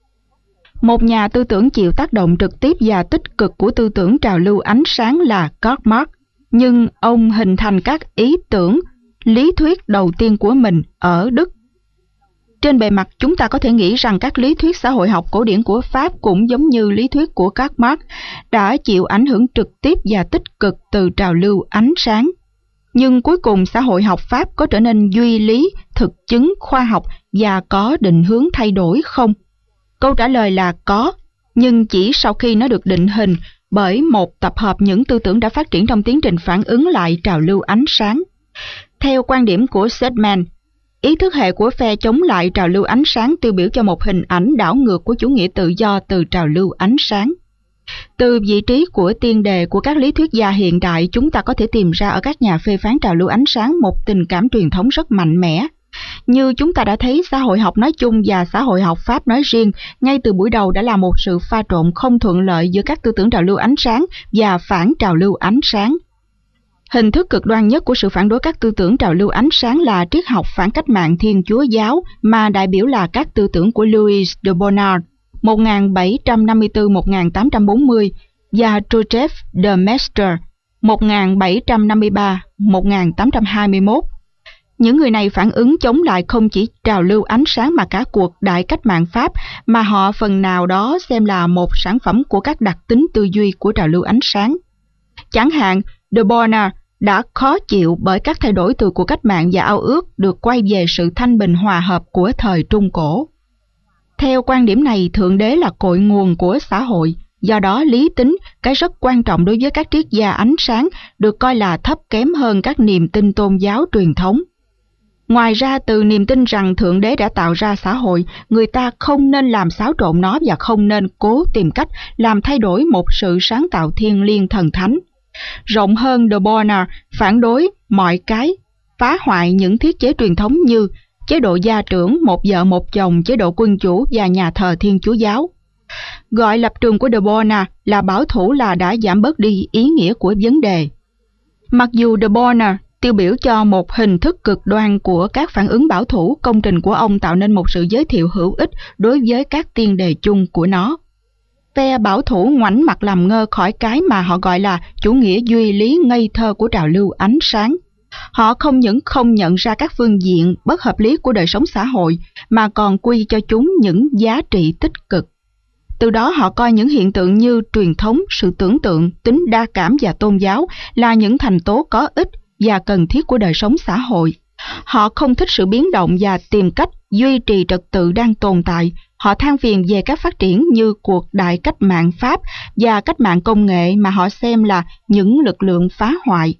Một nhà tư tưởng chịu tác động trực tiếp và tích cực của tư tưởng trào lưu ánh sáng là Karl Marx, nhưng ông hình thành các ý tưởng, lý thuyết đầu tiên của mình ở Đức. Trên bề mặt, chúng ta có thể nghĩ rằng các lý thuyết xã hội học cổ điển của Pháp cũng giống như lý thuyết của Karl Marx đã chịu ảnh hưởng trực tiếp và tích cực từ trào lưu ánh sáng. Nhưng cuối cùng xã hội học Pháp có trở nên duy lý, thực chứng, khoa học và có định hướng thay đổi không? Câu trả lời là có, nhưng chỉ sau khi nó được định hình bởi một tập hợp những tư tưởng đã phát triển trong tiến trình phản ứng lại trào lưu ánh sáng. Theo quan điểm của Sedgman, ý thức hệ của phe chống lại trào lưu ánh sáng tiêu biểu cho một hình ảnh đảo ngược của chủ nghĩa tự do từ trào lưu ánh sáng. Từ vị trí của tiên đề của các lý thuyết gia hiện đại, chúng ta có thể tìm ra ở các nhà phê phán trào lưu ánh sáng một tình cảm truyền thống rất mạnh mẽ. Như chúng ta đã thấy, xã hội học nói chung và xã hội học Pháp nói riêng ngay từ buổi đầu đã là một sự pha trộn không thuận lợi giữa các tư tưởng trào lưu ánh sáng và phản trào lưu ánh sáng. Hình thức cực đoan nhất của sự phản đối các tư tưởng trào lưu ánh sáng là triết học phản cách mạng Thiên Chúa giáo, mà đại biểu là các tư tưởng của Louis de Bonald 1754-1840 và Joseph de Maistre 1753-1821. Những người này phản ứng chống lại không chỉ trào lưu ánh sáng mà cả cuộc đại cách mạng Pháp, mà họ phần nào đó xem là một sản phẩm của các đặc tính tư duy của trào lưu ánh sáng. Chẳng hạn, De Borna đã khó chịu bởi các thay đổi từ cuộc cách mạng và ao ước được quay về sự thanh bình hòa hợp của thời Trung Cổ. Theo quan điểm này, Thượng Đế là cội nguồn của xã hội, do đó lý tính, cái rất quan trọng đối với các triết gia ánh sáng, được coi là thấp kém hơn các niềm tin tôn giáo truyền thống. Ngoài ra, từ niềm tin rằng Thượng Đế đã tạo ra xã hội, người ta không nên làm xáo trộn nó và không nên cố tìm cách làm thay đổi một sự sáng tạo thiêng liêng thần thánh. Rộng hơn, De Borna phản đối mọi cái phá hoại những thiết chế truyền thống như chế độ gia trưởng, một vợ một chồng, chế độ quân chủ và nhà thờ Thiên Chúa giáo. Gọi lập trường của De Borna là bảo thủ là đã giảm bớt đi ý nghĩa của vấn đề. Mặc dù De Borna tiêu biểu cho một hình thức cực đoan của các phản ứng bảo thủ, công trình của ông tạo nên một sự giới thiệu hữu ích đối với các tiên đề chung của nó. Phe bảo thủ ngoảnh mặt làm ngơ khỏi cái mà họ gọi là chủ nghĩa duy lý ngây thơ của trào lưu ánh sáng. Họ không những không nhận ra các phương diện bất hợp lý của đời sống xã hội, mà còn quy cho chúng những giá trị tích cực. Từ đó họ coi những hiện tượng như truyền thống, sự tưởng tượng, tính đa cảm và tôn giáo là những thành tố có ích và cần thiết của đời sống xã hội. Họ không thích sự biến động và tìm cách duy trì trật tự đang tồn tại. Họ than phiền về các phát triển như cuộc đại cách mạng Pháp và cách mạng công nghệ mà họ xem là những lực lượng phá hoại.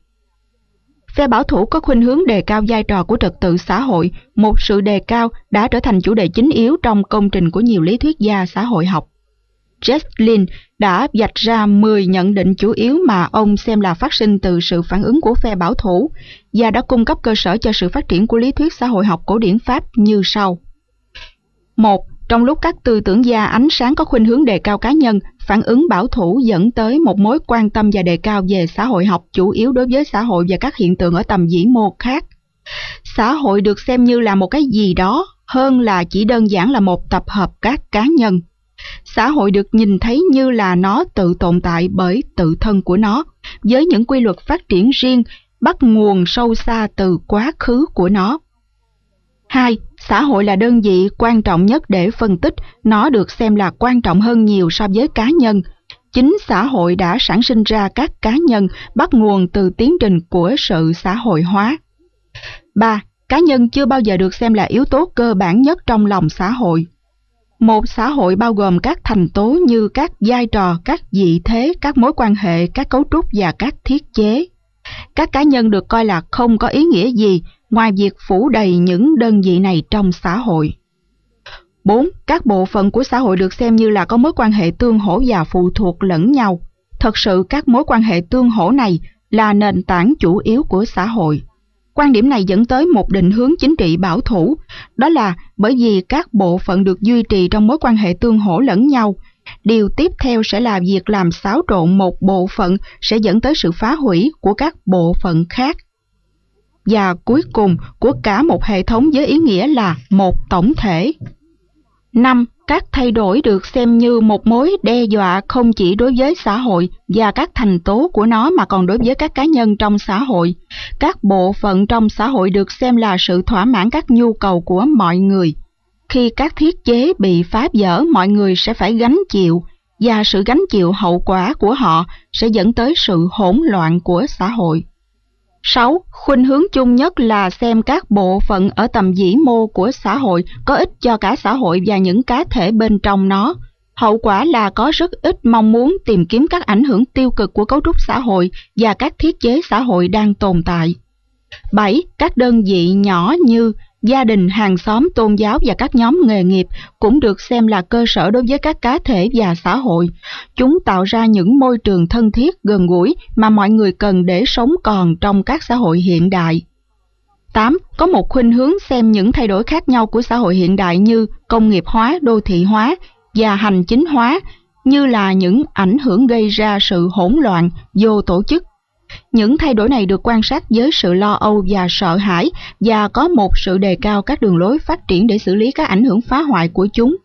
Phe bảo thủ có khuynh hướng đề cao vai trò của trật tự xã hội, một sự đề cao đã trở thành chủ đề chính yếu trong công trình của nhiều lý thuyết gia xã hội học. Jesslin đã vạch ra 10 nhận định chủ yếu mà ông xem là phát sinh từ sự phản ứng của phe bảo thủ và đã cung cấp cơ sở cho sự phát triển của lý thuyết xã hội học cổ điển Pháp như sau. 1. Trong lúc các tư tưởng gia ánh sáng có khuynh hướng đề cao cá nhân, phản ứng bảo thủ dẫn tới một mối quan tâm và đề cao về xã hội học chủ yếu đối với xã hội và các hiện tượng ở tầm vĩ mô khác. Xã hội được xem như là một cái gì đó hơn là chỉ đơn giản là một tập hợp các cá nhân. Xã hội được nhìn thấy như là nó tự tồn tại bởi tự thân của nó, với những quy luật phát triển riêng bắt nguồn sâu xa từ quá khứ của nó. 2. Xã hội là đơn vị quan trọng nhất để phân tích, nó được xem là quan trọng hơn nhiều so với cá nhân. Chính xã hội đã sản sinh ra các cá nhân bắt nguồn từ tiến trình của sự xã hội hóa. 3. Cá nhân chưa bao giờ được xem là yếu tố cơ bản nhất trong lòng xã hội. Một xã hội bao gồm các thành tố như các vai trò, các vị thế, các mối quan hệ, các cấu trúc và các thiết chế. Các cá nhân được coi là không có ý nghĩa gì ngoài việc phủ đầy những đơn vị này trong xã hội. 4. Các bộ phận của xã hội được xem như là có mối quan hệ tương hỗ và phụ thuộc lẫn nhau. Thật sự các mối quan hệ tương hỗ này là nền tảng chủ yếu của xã hội. Quan điểm này dẫn tới một định hướng chính trị bảo thủ, đó là bởi vì các bộ phận được duy trì trong mối quan hệ tương hỗ lẫn nhau, điều tiếp theo sẽ là việc làm xáo trộn một bộ phận sẽ dẫn tới sự phá hủy của các bộ phận khác. Và cuối cùng của cả một hệ thống với ý nghĩa là một tổng thể. 5. Các thay đổi được xem như một mối đe dọa không chỉ đối với xã hội và các thành tố của nó mà còn đối với các cá nhân trong xã hội. Các bộ phận trong xã hội được xem là sự thỏa mãn các nhu cầu của mọi người. Khi các thiết chế bị phá vỡ, mọi người sẽ phải gánh chịu, và sự gánh chịu hậu quả của họ sẽ dẫn tới sự hỗn loạn của xã hội. 6. Khuynh hướng chung nhất là xem các bộ phận ở tầm vĩ mô của xã hội có ích cho cả xã hội và những cá thể bên trong nó. Hậu quả là có rất ít mong muốn tìm kiếm các ảnh hưởng tiêu cực của cấu trúc xã hội và các thiết chế xã hội đang tồn tại. 7. Các đơn vị nhỏ như gia đình, hàng xóm, tôn giáo và các nhóm nghề nghiệp cũng được xem là cơ sở đối với các cá thể và xã hội. Chúng tạo ra những môi trường thân thiết, gần gũi mà mọi người cần để sống còn trong các xã hội hiện đại. 8. Có một khuynh hướng xem những thay đổi khác nhau của xã hội hiện đại như công nghiệp hóa, đô thị hóa và hành chính hóa như là những ảnh hưởng gây ra sự hỗn loạn, vô tổ chức. Những thay đổi này được quan sát với sự lo âu và sợ hãi và có một sự đề cao các đường lối phát triển để xử lý các ảnh hưởng phá hoại của chúng.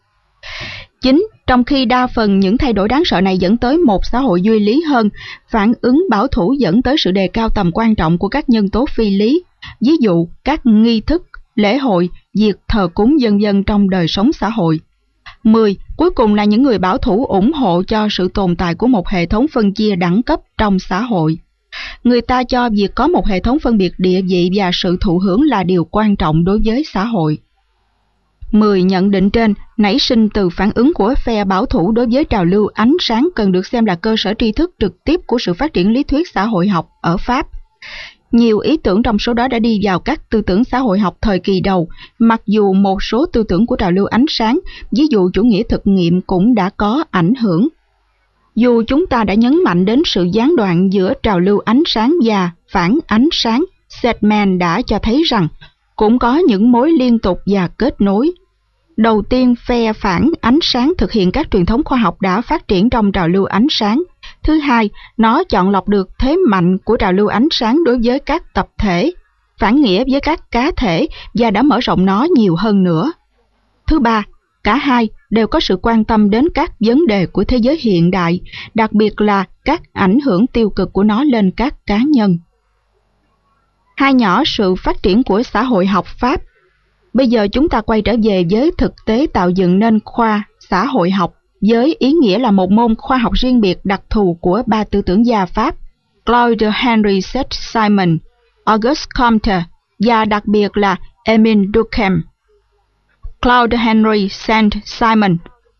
9. Trong khi đa phần những thay đổi đáng sợ này dẫn tới một xã hội duy lý hơn, phản ứng bảo thủ dẫn tới sự đề cao tầm quan trọng của các nhân tố phi lý. ví dụ các nghi thức, lễ hội, việc thờ cúng vân trong đời sống xã hội. 10. Cuối cùng là những người bảo thủ ủng hộ cho sự tồn tại của một hệ thống phân chia đẳng cấp trong xã hội. Người ta cho việc có một hệ thống phân biệt địa vị và sự thụ hưởng là điều quan trọng đối với xã hội. 10 nhận định trên nảy sinh từ phản ứng của phe bảo thủ đối với trào lưu ánh sáng cần được xem là cơ sở tri thức trực tiếp của sự phát triển lý thuyết xã hội học ở Pháp. Nhiều ý tưởng trong số đó đã đi vào các tư tưởng xã hội học thời kỳ đầu, mặc dù một số tư tưởng của trào lưu ánh sáng, ví dụ chủ nghĩa thực nghiệm cũng đã có ảnh hưởng. Dù chúng ta đã nhấn mạnh đến sự gián đoạn giữa trào lưu ánh sáng và phản ánh sáng, Sedgman đã cho thấy rằng cũng có những mối liên tục và kết nối. Đầu tiên, phe phản ánh sáng thực hiện các truyền thống khoa học đã phát triển trong trào lưu ánh sáng. Thứ hai, nó chọn lọc được thế mạnh của trào lưu ánh sáng đối với các tập thể, phản nghĩa với các cá thể và đã mở rộng nó nhiều hơn nữa. Thứ ba, cả hai đều có sự quan tâm đến các vấn đề của thế giới hiện đại, đặc biệt là các ảnh hưởng tiêu cực của nó lên các cá nhân. Hai nhỏ sự phát triển của xã hội học Pháp. Bây giờ chúng ta quay trở về với thực tế tạo dựng nên khoa xã hội học với ý nghĩa là một môn khoa học riêng biệt đặc thù của ba tư tưởng gia Pháp, Claude Henri Saint-Simon, Auguste Comte và đặc biệt là Émile Durkheim. Claude Henri Saint-Simon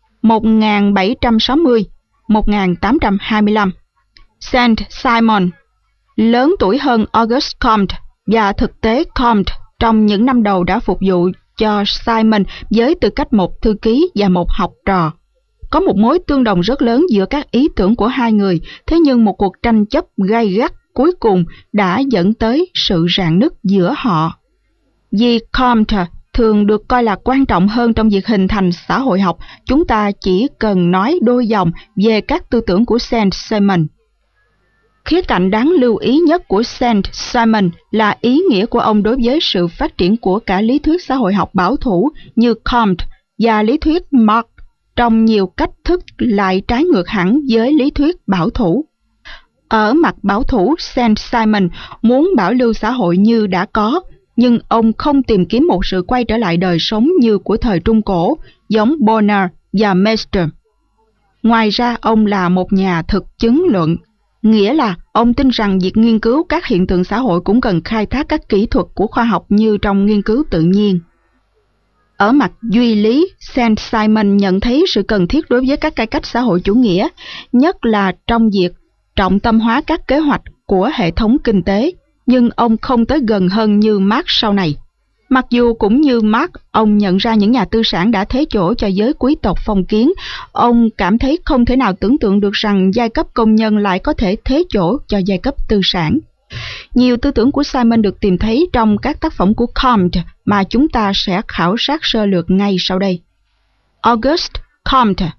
1760-1825. Saint-Simon lớn tuổi hơn Auguste Comte và thực tế Comte trong những năm đầu đã phục vụ cho Simon với tư cách một thư ký và một học trò. Có một mối tương đồng rất lớn giữa các ý tưởng của hai người, thế nhưng một cuộc tranh chấp gay gắt cuối cùng đã dẫn tới sự rạn nứt giữa họ. Vì Comte thường được coi là quan trọng hơn trong việc hình thành xã hội học, chúng ta chỉ cần nói đôi dòng về các tư tưởng của Saint-Simon. Khía cạnh đáng lưu ý nhất của Saint-Simon là ý nghĩa của ông đối với sự phát triển của cả lý thuyết xã hội học bảo thủ như Comte và lý thuyết Marx trong nhiều cách thức lại trái ngược hẳn với lý thuyết bảo thủ. Ở mặt bảo thủ, Saint-Simon muốn bảo lưu xã hội như đã có, nhưng ông không tìm kiếm một sự quay trở lại đời sống như của thời Trung Cổ, giống Bonner và Meister. Ngoài ra, ông là một nhà thực chứng luận, nghĩa là ông tin rằng việc nghiên cứu các hiện tượng xã hội cũng cần khai thác các kỹ thuật của khoa học như trong nghiên cứu tự nhiên. Ở mặt duy lý, Saint-Simon nhận thấy sự cần thiết đối với các cải cách xã hội chủ nghĩa, nhất là trong việc trọng tâm hóa các kế hoạch của hệ thống kinh tế, nhưng ông không tới gần hơn như Marx sau này. Mặc dù cũng như Marx, ông nhận ra những nhà tư sản đã thế chỗ cho giới quý tộc phong kiến, ông cảm thấy không thể nào tưởng tượng được rằng giai cấp công nhân lại có thể thế chỗ cho giai cấp tư sản. Nhiều tư tưởng của Simon được tìm thấy trong các tác phẩm của Comte mà chúng ta sẽ khảo sát sơ lược ngay sau đây. Auguste Comte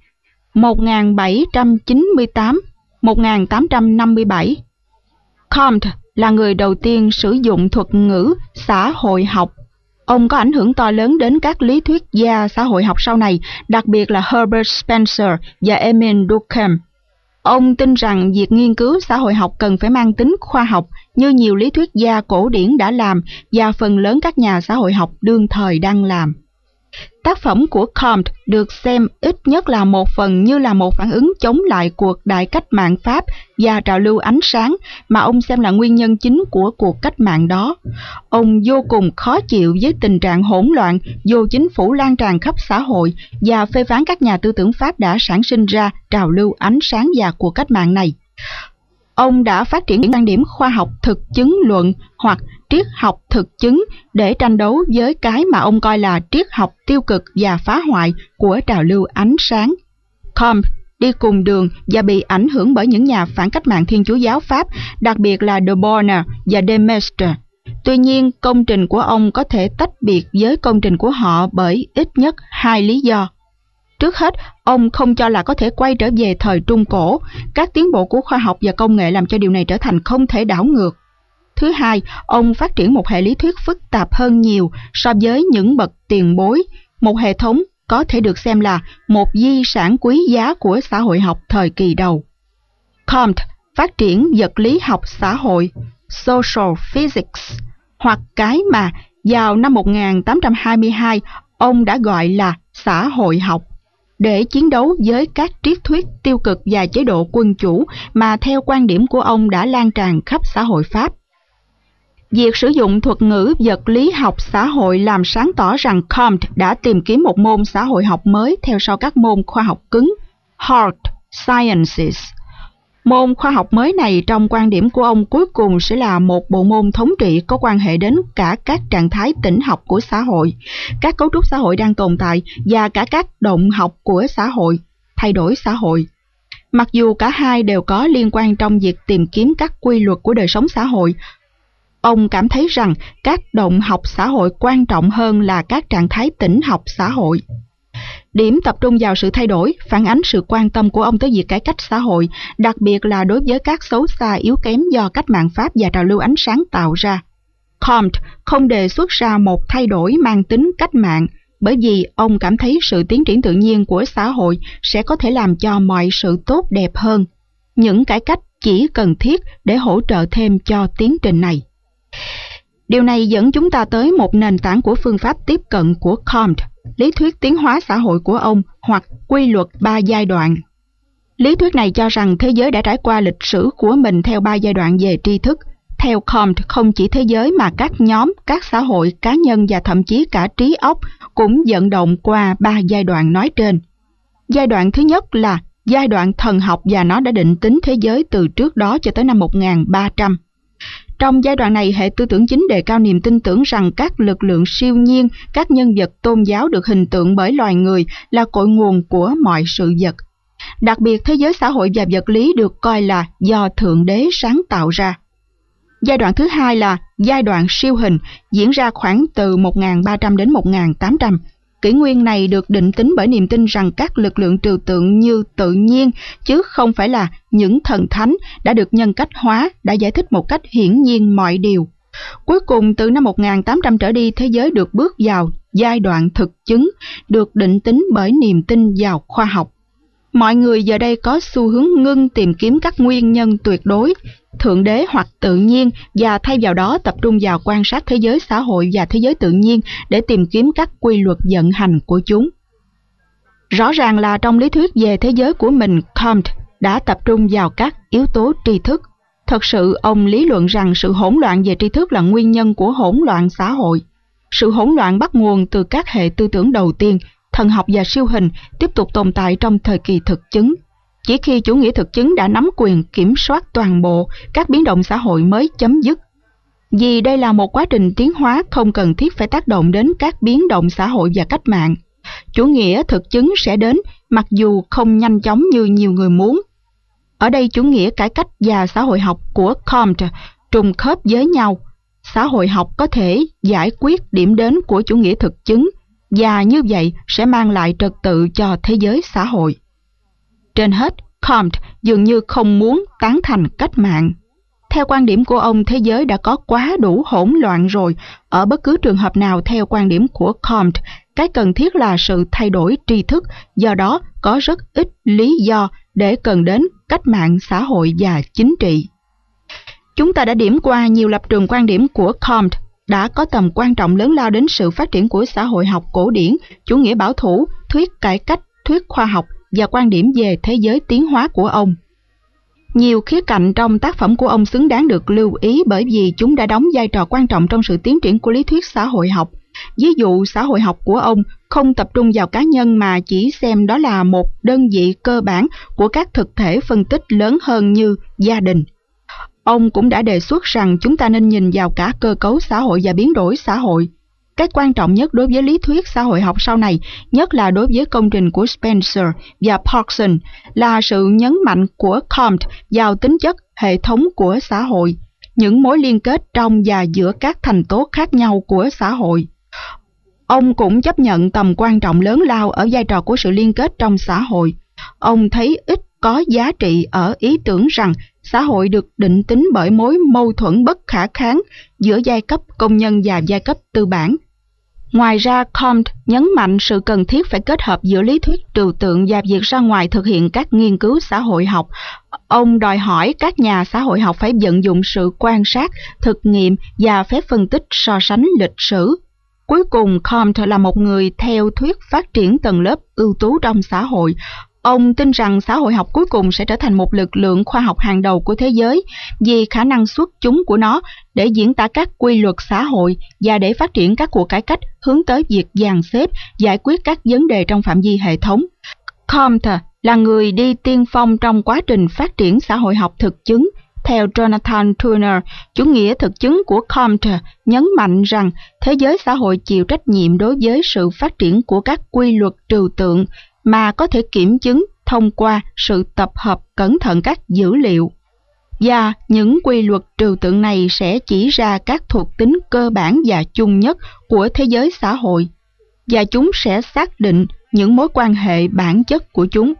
1798-1857. Comte là người đầu tiên sử dụng thuật ngữ xã hội học. Ông có ảnh hưởng to lớn đến các lý thuyết gia xã hội học sau này, đặc biệt là Herbert Spencer và Émile Durkheim. Ông tin rằng việc nghiên cứu xã hội học cần phải mang tính khoa học như nhiều lý thuyết gia cổ điển đã làm và phần lớn các nhà xã hội học đương thời đang làm. Tác phẩm của Comte được xem ít nhất là một phần như là một phản ứng chống lại cuộc đại cách mạng Pháp và trào lưu ánh sáng mà ông xem là nguyên nhân chính của cuộc cách mạng đó. Ông vô cùng khó chịu với tình trạng hỗn loạn, vô chính phủ lan tràn khắp xã hội và phê phán các nhà tư tưởng Pháp đã sản sinh ra trào lưu ánh sáng và cuộc cách mạng này. Ông đã phát triển những quan điểm khoa học thực chứng luận hoặc triết học thực chứng để tranh đấu với cái mà ông coi là triết học tiêu cực và phá hoại của trào lưu ánh sáng. Comte đi cùng đường và bị ảnh hưởng bởi những nhà phản cách mạng Thiên Chúa giáo Pháp, đặc biệt là de Bonner và de Maistre. Tuy nhiên, công trình của ông có thể tách biệt với công trình của họ bởi ít nhất hai lý do. Trước hết, ông không cho là có thể quay trở về thời Trung Cổ. Các tiến bộ của khoa học và công nghệ làm cho điều này trở thành không thể đảo ngược. Thứ hai, ông phát triển một hệ lý thuyết phức tạp hơn nhiều so với những bậc tiền bối, một hệ thống có thể được xem là một di sản quý giá của xã hội học thời kỳ đầu. Comte phát triển vật lý học xã hội, social physics, hoặc cái mà vào năm 1822 ông đã gọi là xã hội học, để chiến đấu với các triết thuyết tiêu cực và chế độ quân chủ mà theo quan điểm của ông đã lan tràn khắp xã hội Pháp. Việc sử dụng thuật ngữ vật lý học xã hội làm sáng tỏ rằng Comte đã tìm kiếm một môn xã hội học mới theo sau các môn khoa học cứng, hard sciences. Môn khoa học mới này trong quan điểm của ông cuối cùng sẽ là một bộ môn thống trị có quan hệ đến cả các trạng thái tĩnh học của xã hội, các cấu trúc xã hội đang tồn tại và cả các động học của xã hội, thay đổi xã hội. Mặc dù cả hai đều có liên quan trong việc tìm kiếm các quy luật của đời sống xã hội, ông cảm thấy rằng các động học xã hội quan trọng hơn là các trạng thái tĩnh học xã hội. Điểm tập trung vào sự thay đổi, phản ánh sự quan tâm của ông tới việc cải cách xã hội, đặc biệt là đối với các xấu xa yếu kém do cách mạng Pháp và trào lưu ánh sáng tạo ra. Comte không đề xuất ra một thay đổi mang tính cách mạng, bởi vì ông cảm thấy sự tiến triển tự nhiên của xã hội sẽ có thể làm cho mọi sự tốt đẹp hơn. Những cải cách chỉ cần thiết để hỗ trợ thêm cho tiến trình này. Điều này dẫn chúng ta tới một nền tảng của phương pháp tiếp cận của Comte, lý thuyết tiến hóa xã hội của ông hoặc quy luật 3 giai đoạn. Lý thuyết này cho rằng thế giới đã trải qua lịch sử của mình theo 3 giai đoạn về tri thức. Theo Comte, không chỉ thế giới mà các nhóm, các xã hội, cá nhân và thậm chí cả trí óc cũng vận động qua 3 giai đoạn nói trên. Giai đoạn thứ nhất là giai đoạn thần học và nó đã định tính thế giới từ trước đó cho tới năm 1300. Trong giai đoạn này, hệ tư tưởng chính đề cao niềm tin tưởng rằng các lực lượng siêu nhiên, các nhân vật tôn giáo được hình tượng bởi loài người là cội nguồn của mọi sự vật. Đặc biệt, thế giới xã hội và vật lý được coi là do Thượng Đế sáng tạo ra. Giai đoạn thứ hai là giai đoạn siêu hình, diễn ra khoảng từ 1300 đến 1800. Kỷ nguyên này được định tính bởi niềm tin rằng các lực lượng trừu tượng như tự nhiên, chứ không phải là những thần thánh, đã được nhân cách hóa, đã giải thích một cách hiển nhiên mọi điều. Cuối cùng, từ năm 1800 trở đi, thế giới được bước vào giai đoạn thực chứng, được định tính bởi niềm tin vào khoa học. Mọi người giờ đây có xu hướng ngưng tìm kiếm các nguyên nhân tuyệt đối, Thượng Đế hoặc tự nhiên, và thay vào đó tập trung vào quan sát thế giới xã hội và thế giới tự nhiên để tìm kiếm các quy luật vận hành của chúng. Rõ ràng là trong lý thuyết về thế giới của mình, Comte đã tập trung vào các yếu tố tri thức. Thật sự, ông lý luận rằng sự hỗn loạn về tri thức là nguyên nhân của hỗn loạn xã hội. Sự hỗn loạn bắt nguồn từ các hệ tư tưởng đầu tiên, thần học và siêu hình, tiếp tục tồn tại trong thời kỳ thực chứng. Chỉ khi chủ nghĩa thực chứng đã nắm quyền kiểm soát toàn bộ, các biến động xã hội mới chấm dứt. Vì đây là một quá trình tiến hóa không cần thiết phải tác động đến các biến động xã hội và cách mạng. Chủ nghĩa thực chứng sẽ đến, mặc dù không nhanh chóng như nhiều người muốn. Ở đây chủ nghĩa cải cách và xã hội học của Comte trùng khớp với nhau. Xã hội học có thể giải quyết điểm đến của chủ nghĩa thực chứng, và như vậy sẽ mang lại trật tự cho thế giới xã hội. Trên hết, Comte dường như không muốn tán thành cách mạng. Theo quan điểm của ông, thế giới đã có quá đủ hỗn loạn rồi. Ở bất cứ trường hợp nào theo quan điểm của Comte, cái cần thiết là sự thay đổi tri thức, do đó có rất ít lý do để cần đến cách mạng xã hội và chính trị. Chúng ta đã điểm qua nhiều lập trường quan điểm của Comte đã có tầm quan trọng lớn lao đến sự phát triển của xã hội học cổ điển, chủ nghĩa bảo thủ, thuyết cải cách, thuyết khoa học và quan điểm về thế giới tiến hóa của ông. Nhiều khía cạnh trong tác phẩm của ông xứng đáng được lưu ý bởi vì chúng đã đóng vai trò quan trọng trong sự tiến triển của lý thuyết xã hội học. Ví dụ, xã hội học của ông không tập trung vào cá nhân mà chỉ xem đó là một đơn vị cơ bản của các thực thể phân tích lớn hơn như gia đình. Ông cũng đã đề xuất rằng chúng ta nên nhìn vào cả cơ cấu xã hội và biến đổi xã hội. Cái quan trọng nhất đối với lý thuyết xã hội học sau này, nhất là đối với công trình của Spencer và Parkson, là sự nhấn mạnh của Comte vào tính chất hệ thống của xã hội, những mối liên kết trong và giữa các thành tố khác nhau của xã hội. Ông cũng chấp nhận tầm quan trọng lớn lao ở vai trò của sự liên kết trong xã hội. Ông thấy ít có giá trị ở ý tưởng rằng xã hội được định tính bởi mối mâu thuẫn bất khả kháng giữa giai cấp công nhân và giai cấp tư bản. Ngoài ra, Comte nhấn mạnh sự cần thiết phải kết hợp giữa lý thuyết trừu tượng và việc ra ngoài thực hiện các nghiên cứu xã hội học. Ông đòi hỏi các nhà xã hội học phải vận dụng sự quan sát, thực nghiệm và phép phân tích so sánh lịch sử. Cuối cùng, Comte là một người theo thuyết phát triển tầng lớp ưu tú trong xã hội. Ông tin rằng xã hội học cuối cùng sẽ trở thành một lực lượng khoa học hàng đầu của thế giới vì khả năng xuất chúng của nó để diễn tả các quy luật xã hội và để phát triển các cuộc cải cách hướng tới việc dàn xếp, giải quyết các vấn đề trong phạm vi hệ thống. Comte là người đi tiên phong trong quá trình phát triển xã hội học thực chứng. Theo Jonathan Turner, chủ nghĩa thực chứng của Comte nhấn mạnh rằng thế giới xã hội chịu trách nhiệm đối với sự phát triển của các quy luật trừu tượng mà có thể kiểm chứng thông qua sự tập hợp cẩn thận các dữ liệu. Và những quy luật trừu tượng này sẽ chỉ ra các thuộc tính cơ bản và chung nhất của thế giới xã hội, và chúng sẽ xác định những mối quan hệ bản chất của chúng.